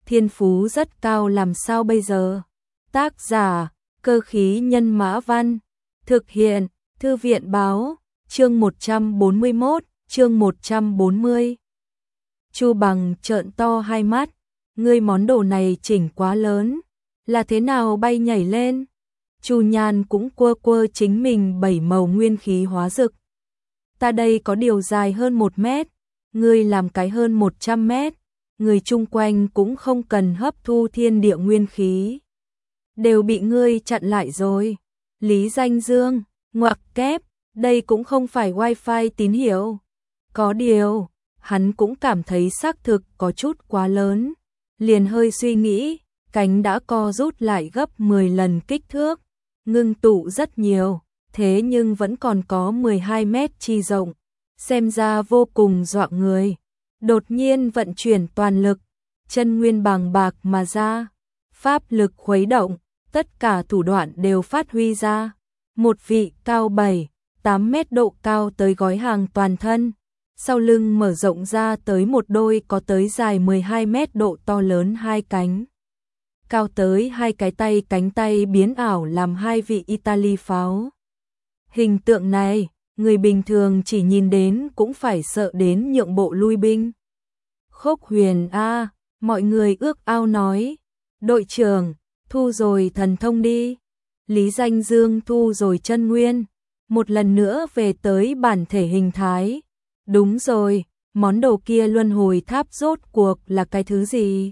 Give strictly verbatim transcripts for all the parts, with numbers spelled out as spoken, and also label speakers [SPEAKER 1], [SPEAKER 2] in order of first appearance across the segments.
[SPEAKER 1] thiên phú rất cao làm sao bây giờ? Tác giả, Cơ khí nhân mã văn. Thực hiện, Thư viện báo, chương một trăm bốn mươi mốt, chương một trăm bốn mươi. Chu Bằng trợn to hai mắt, ngươi món đồ này chỉnh quá lớn, là thế nào bay nhảy lên? Chu Nhan cũng quơ quơ chính mình bảy màu nguyên khí hóa dực. Ta đây có điều dài hơn một mét, ngươi làm cái hơn một trăm mét, người chung quanh cũng không cần hấp thu thiên địa nguyên khí. Đều bị ngươi chặn lại rồi. Lý Danh Dương, ngoặc kép, đây cũng không phải wifi tín hiệu. Có điều, hắn cũng cảm thấy xác thực có chút quá lớn. Liền hơi suy nghĩ, cánh đã co rút lại gấp mười lần kích thước, ngưng tụ rất nhiều, thế nhưng vẫn còn có mười hai mét chi rộng, xem ra vô cùng dọa người. Đột nhiên vận chuyển toàn lực, chân nguyên bàng bạc mà ra, pháp lực khuấy động, tất cả thủ đoạn đều phát huy ra. Một vị cao bảy, tám mét độ cao tới gói hàng toàn thân, sau lưng mở rộng ra tới một đôi có tới dài mười hai mét độ to lớn hai cánh. Cao tới hai cái tay, cánh tay biến ảo làm hai vị Italy pháo. Hình tượng này, người bình thường chỉ nhìn đến cũng phải sợ đến nhượng bộ lui binh. Khốc Huyền a, mọi người ước ao nói, đội trưởng, thu rồi thần thông đi. Lý Danh Dương thu rồi chân nguyên, một lần nữa về tới bản thể hình thái. Đúng rồi, món đồ kia luân hồi tháp rốt cuộc là cái thứ gì?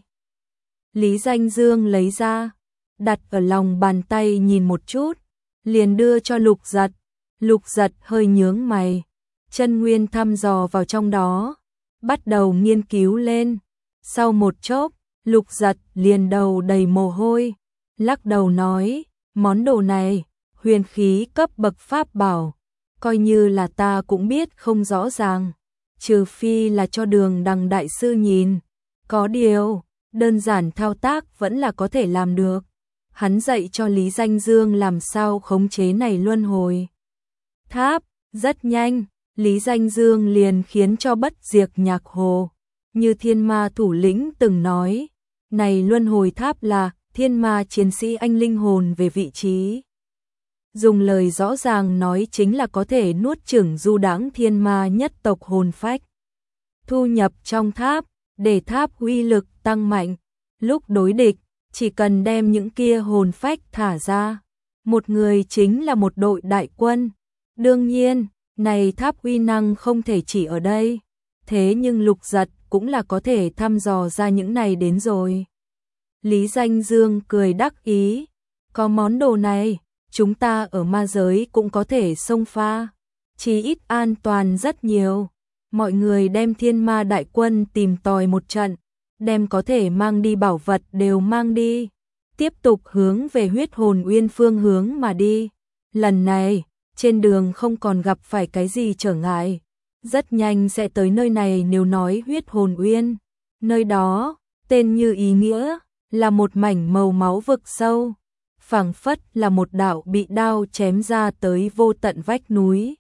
[SPEAKER 1] Lý Danh Dương lấy ra, đặt ở lòng bàn tay nhìn một chút, liền đưa cho Lục Giật. Lục Giật hơi nhướng mày, chân nguyên thăm dò vào trong đó, bắt đầu nghiên cứu lên. Sau một chốc, Lục Giật liền đầu đầy mồ hôi, lắc đầu nói, món đồ này, huyền khí cấp bậc pháp bảo, coi như là ta cũng biết không rõ ràng, trừ phi là cho Đường Đằng đại sư nhìn. Có điều, đơn giản thao tác vẫn là có thể làm được. Hắn dạy cho Lý Danh Dương làm sao khống chế này luân hồi tháp, rất nhanh, Lý Danh Dương liền khiến cho Bất Diệt Nhạc Hồ, như thiên ma thủ lĩnh từng nói, này luân hồi tháp là thiên ma chiến sĩ anh linh hồn về vị trí. Dùng lời rõ ràng nói chính là có thể nuốt chửng du đãng thiên ma nhất tộc hồn phách. Thu nhập trong tháp, để tháp uy lực tăng mạnh. Lúc đối địch, chỉ cần đem những kia hồn phách thả ra, một người chính là một đội đại quân. Đương nhiên, này tháp uy năng không thể chỉ ở đây. Thế nhưng Lục Giật cũng là có thể thăm dò ra những này đến rồi. Lý Danh Dương cười đắc ý, có món đồ này, chúng ta ở ma giới cũng có thể xông pha, chí ít an toàn rất nhiều. Mọi người đem thiên ma đại quân tìm tòi một trận, đem có thể mang đi bảo vật đều mang đi, tiếp tục hướng về huyết hồn uyên phương hướng mà đi. Lần này, trên đường không còn gặp phải cái gì trở ngại, rất nhanh sẽ tới nơi này. Nếu nói huyết hồn uyên, nơi đó, tên như ý nghĩa, là một mảnh màu máu vực sâu, phảng phất là một đạo bị đao chém ra tới vô tận vách núi.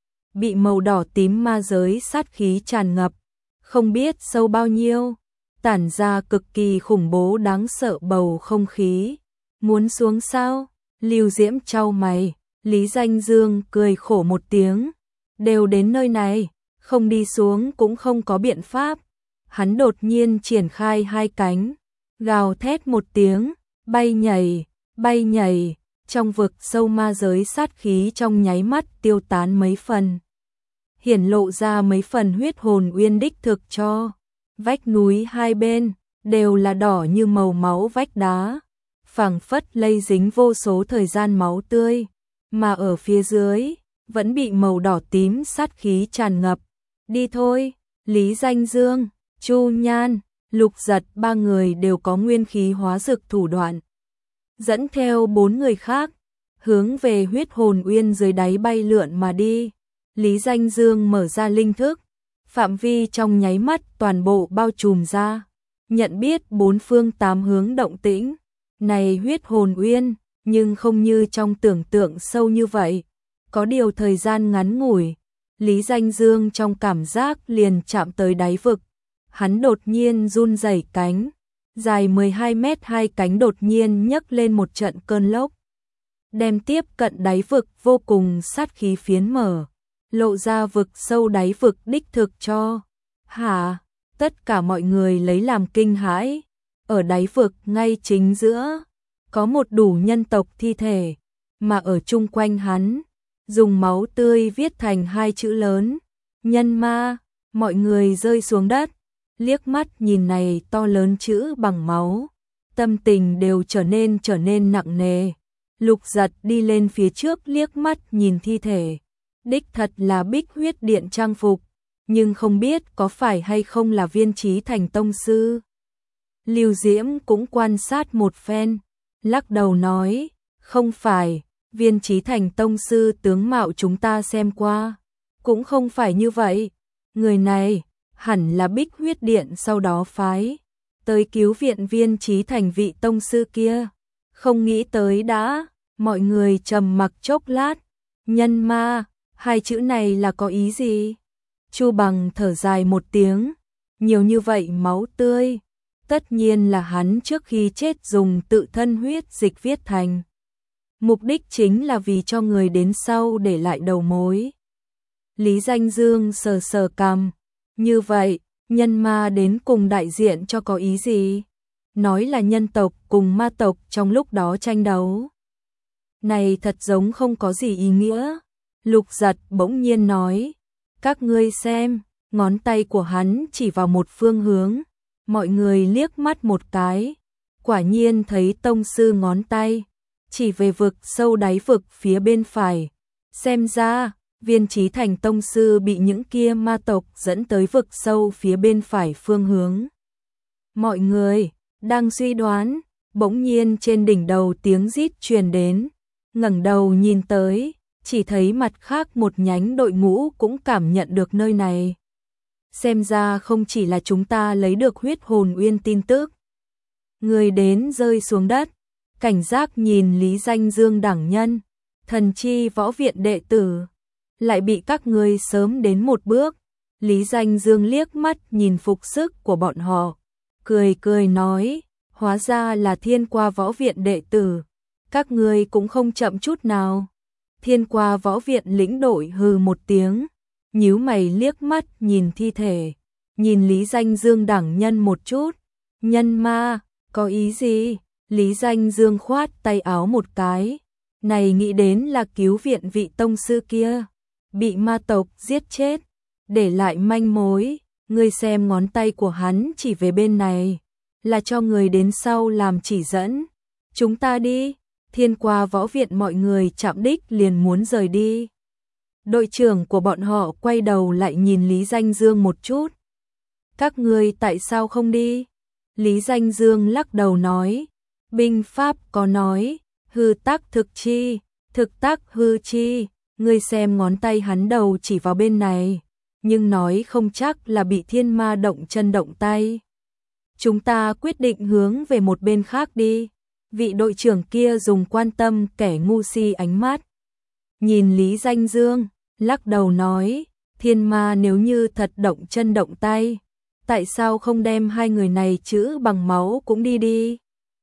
[SPEAKER 1] Bị màu đỏ tím ma giới sát khí tràn ngập, không biết sâu bao nhiêu, tản ra cực kỳ khủng bố đáng sợ bầu không khí. Muốn xuống sao? Lưu Diễm chau mày, Lý Danh Dương cười khổ một tiếng, đều đến nơi này, không đi xuống cũng không có biện pháp. Hắn đột nhiên triển khai hai cánh, gào thét một tiếng, bay nhảy, bay nhảy, trong vực sâu ma giới sát khí trong nháy mắt tiêu tán mấy phần, hiển lộ ra mấy phần huyết hồn uyên đích thực cho. Vách núi hai bên đều là đỏ như màu máu vách đá, phảng phất lây dính vô số thời gian máu tươi, mà ở phía dưới vẫn bị màu đỏ tím sát khí tràn ngập. Đi thôi. Lý Danh Dương, Chu Nhan, Lục Giật ba người đều có nguyên khí hóa dực thủ đoạn, dẫn theo bốn người khác hướng về huyết hồn uyên dưới đáy bay lượn mà đi. Lý Danh Dương mở ra linh thức, phạm vi trong nháy mắt toàn bộ bao trùm ra, nhận biết bốn phương tám hướng động tĩnh. Này huyết hồn uyên, nhưng không như trong tưởng tượng sâu như vậy, có điều thời gian ngắn ngủi, Lý Danh Dương trong cảm giác liền chạm tới đáy vực. Hắn đột nhiên run rẩy cánh, dài mười hai mét hai cánh đột nhiên nhấc lên một trận cơn lốc, đem tiếp cận đáy vực vô cùng sát khí phiến mở, lộ ra vực sâu đáy vực đích thực cho. Hả? Tất cả mọi người lấy làm kinh hãi, ở đáy vực ngay chính giữa, có một đủ nhân tộc thi thể, mà ở chung quanh hắn, dùng máu tươi viết thành hai chữ lớn, nhân ma, mọi người rơi xuống đất, liếc mắt nhìn này to lớn chữ bằng máu, tâm tình đều trở nên trở nên nặng nề. Lục Giật đi lên phía trước liếc mắt nhìn thi thể, đích thật là Bích Huyết Điện trang phục, nhưng không biết có phải hay không là Viên Chí Thành tông sư. Lưu Diễm cũng quan sát một phen, lắc đầu nói, không phải, Viên Chí Thành tông sư tướng mạo chúng ta xem qua, cũng không phải như vậy, người này hẳn là Bích Huyết Điện sau đó phái tới cứu viện Viên Chí Thành vị tông sư kia, không nghĩ tới đã. Mọi người trầm mặc chốc lát, nhân ma, hai chữ này là có ý gì? Chu Bằng thở dài một tiếng, nhiều như vậy máu tươi, tất nhiên là hắn trước khi chết dùng tự thân huyết dịch viết thành. Mục đích chính là vì cho người đến sau để lại đầu mối. Lý Danh Dương sờ sờ cằm, như vậy, nhân ma đến cùng đại diện cho có ý gì? Nói là nhân tộc cùng ma tộc trong lúc đó tranh đấu. Này thật giống không có gì ý nghĩa. Lục Giật bỗng nhiên nói, các ngươi xem, ngón tay của hắn chỉ vào một phương hướng, mọi người liếc mắt một cái, quả nhiên thấy tông sư ngón tay, chỉ về vực sâu đáy vực phía bên phải, xem ra, Viên Chí Thành tông sư bị những kia ma tộc dẫn tới vực sâu phía bên phải phương hướng. Mọi người đang suy đoán, bỗng nhiên trên đỉnh đầu tiếng rít truyền đến, ngẩng đầu nhìn tới, chỉ thấy mặt khác một nhánh đội ngũ cũng cảm nhận được nơi này. Xem ra không chỉ là chúng ta lấy được huyết hồn uyên tin tức. Người đến rơi xuống đất, cảnh giác nhìn Lý Danh Dương đẳng nhân, thần chi võ viện đệ tử, lại bị các ngươi sớm đến một bước. Lý Danh Dương liếc mắt nhìn phục sức của bọn họ, cười cười nói, hóa ra là Thiên Qua võ viện đệ tử, các ngươi cũng không chậm chút nào. Thiên Qua võ viện lĩnh đội hừ một tiếng, nhíu mày liếc mắt nhìn thi thể, nhìn Lý Danh Dương đẳng nhân một chút, nhân ma, có ý gì? Lý Danh Dương khoát tay áo một cái, này nghĩ đến là cứu viện vị tông sư kia, bị ma tộc giết chết, để lại manh mối, ngươi xem ngón tay của hắn chỉ về bên này, là cho người đến sau làm chỉ dẫn. Chúng ta đi. Thiên Qua võ viện mọi người chạm đích liền muốn rời đi. Đội trưởng của bọn họ quay đầu lại nhìn Lý Danh Dương một chút. Các ngươi tại sao không đi? Lý Danh Dương lắc đầu nói, binh pháp có nói, hư tác thực chi, thực tác hư chi, ngươi xem ngón tay hắn đầu chỉ vào bên này, nhưng nói không chắc là bị thiên ma động chân động tay. Chúng ta quyết định hướng về một bên khác đi. Vị đội trưởng kia dùng quan tâm kẻ ngu si ánh mắt. Nhìn Lý Danh Dương, lắc đầu nói, thiên ma nếu như thật động chân động tay, tại sao không đem hai người này chữ bằng máu cũng đi đi?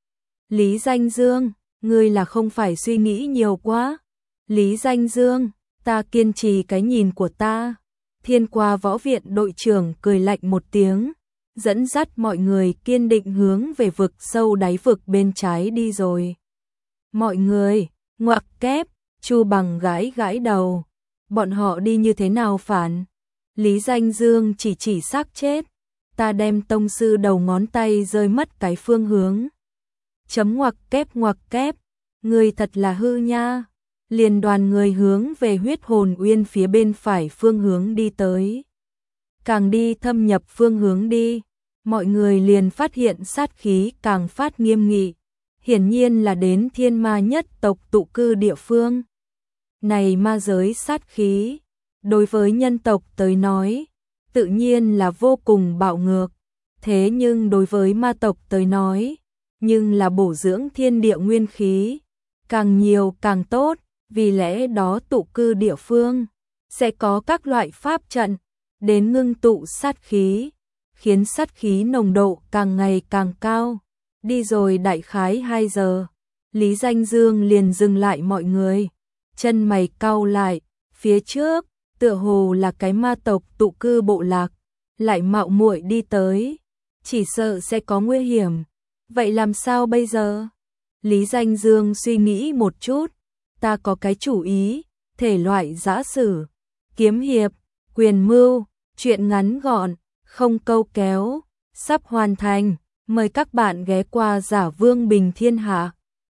[SPEAKER 1] Lý Danh Dương, ngươi là không phải suy nghĩ nhiều quá. Lý Danh Dương, ta kiên trì cái nhìn của ta. Thiên Qua võ viện đội trưởng cười lạnh một tiếng, dẫn dắt mọi người kiên định hướng về vực sâu đáy vực bên trái đi rồi. Mọi người, ngoặc kép, Chu Bằng gãi gãi đầu, bọn họ đi như thế nào phản? Lý Danh Dương chỉ chỉ xác chết, ta đem tông sư đầu ngón tay rơi mất cái phương hướng. Chấm ngoặc kép ngoặc kép, người thật là hư nha. Liền đoàn người hướng về huyết hồn uyên phía bên phải phương hướng đi tới. Càng đi thâm nhập phương hướng đi, mọi người liền phát hiện sát khí càng phát nghiêm nghị, hiển nhiên là đến thiên ma nhất tộc tụ cư địa phương. Này ma giới sát khí, đối với nhân tộc tới nói, tự nhiên là vô cùng bạo ngược, thế nhưng đối với ma tộc tới nói, nhưng là bổ dưỡng thiên địa nguyên khí, càng nhiều càng tốt, vì lẽ đó tụ cư địa phương sẽ có các loại pháp trận đến ngưng tụ sát khí, khiến sát khí nồng độ càng ngày càng cao. Đi rồi đại khái hai giờ, Lý Danh Dương liền dừng lại mọi người. Chân mày cau lại, phía trước, tựa hồ là cái ma tộc tụ cư bộ lạc, lại mạo muội đi tới, chỉ sợ sẽ có nguy hiểm. Vậy làm sao bây giờ? Lý Danh Dương suy nghĩ một chút, ta có cái chủ ý, thể loại giã sử, kiếm hiệp, quyền mưu, chuyện ngắn gọn, không câu kéo, sắp hoàn thành, mời các bạn ghé qua Giả Vương Bình Thiên Hạ.